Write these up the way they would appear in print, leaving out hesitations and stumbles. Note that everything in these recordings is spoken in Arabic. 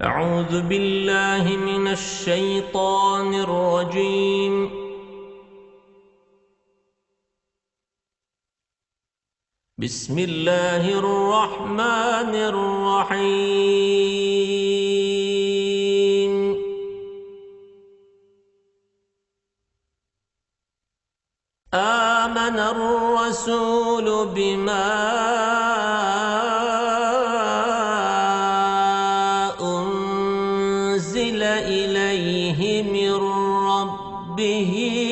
أعوذ بالله من الشيطان الرجيم. بسم الله الرحمن الرحيم. آمن الرسول بما أنزل إليه من ربه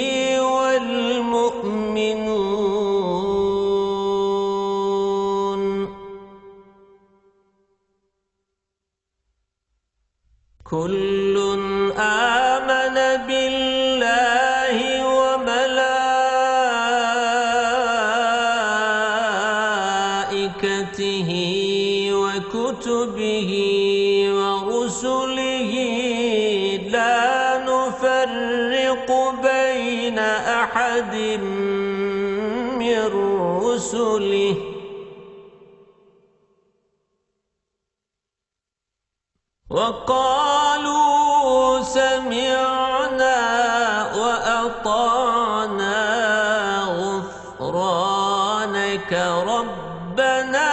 والمؤمنون كل آمن بالله وملائكته وكتبه ورسله لا نفرق بين أحد من رسله وقالوا سمعنا وأطعنا غفرانك ربنا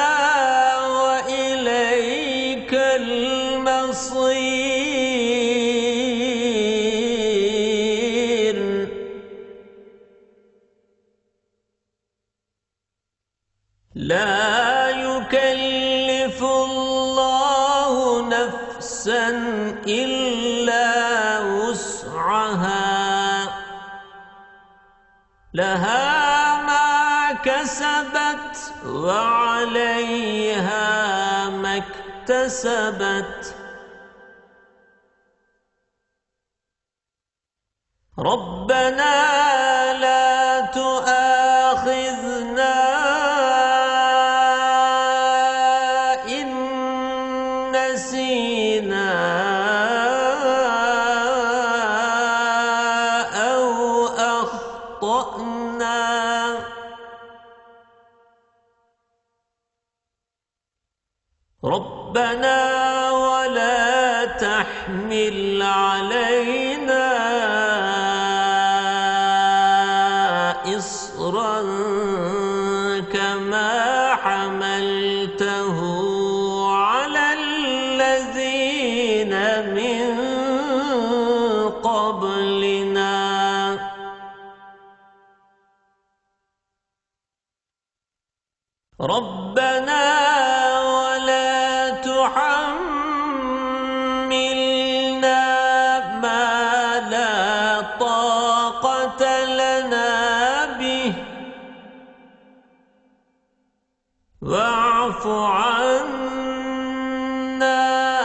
وإليك المصير. لا يكلف الله نفسا إلا وسعها لها ما كسبت وعليها ما اكتسبت. ربنا لا تؤاخذنا إن نسينا أو أخطأنا. ربنا ولا تحمل علينا إصرا كما حملته على الذين من قبلنا. ربنا ولا تحملنا ما لا طاقة لنا به واعف عنا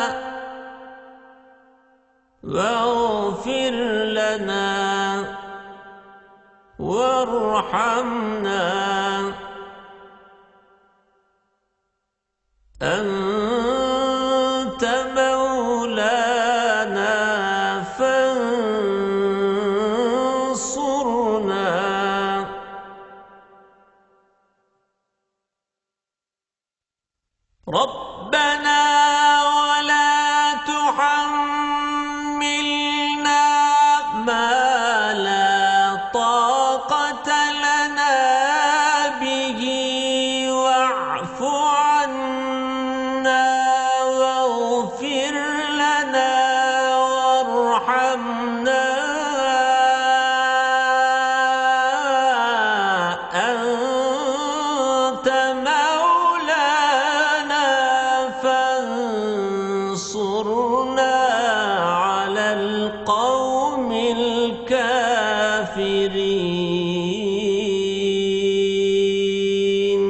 واغفر لنا وارحمنا أنت مولانا فانصرنا. ربنا ولا تحملنا ما لا طاقة لنا به واعف عنا واغفر لنا وارحمنا أنت مولانا فانصرنا على القوم الكافرين.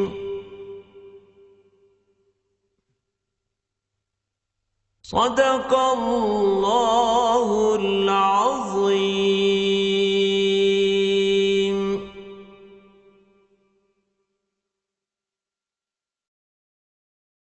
صدق الله العظيم.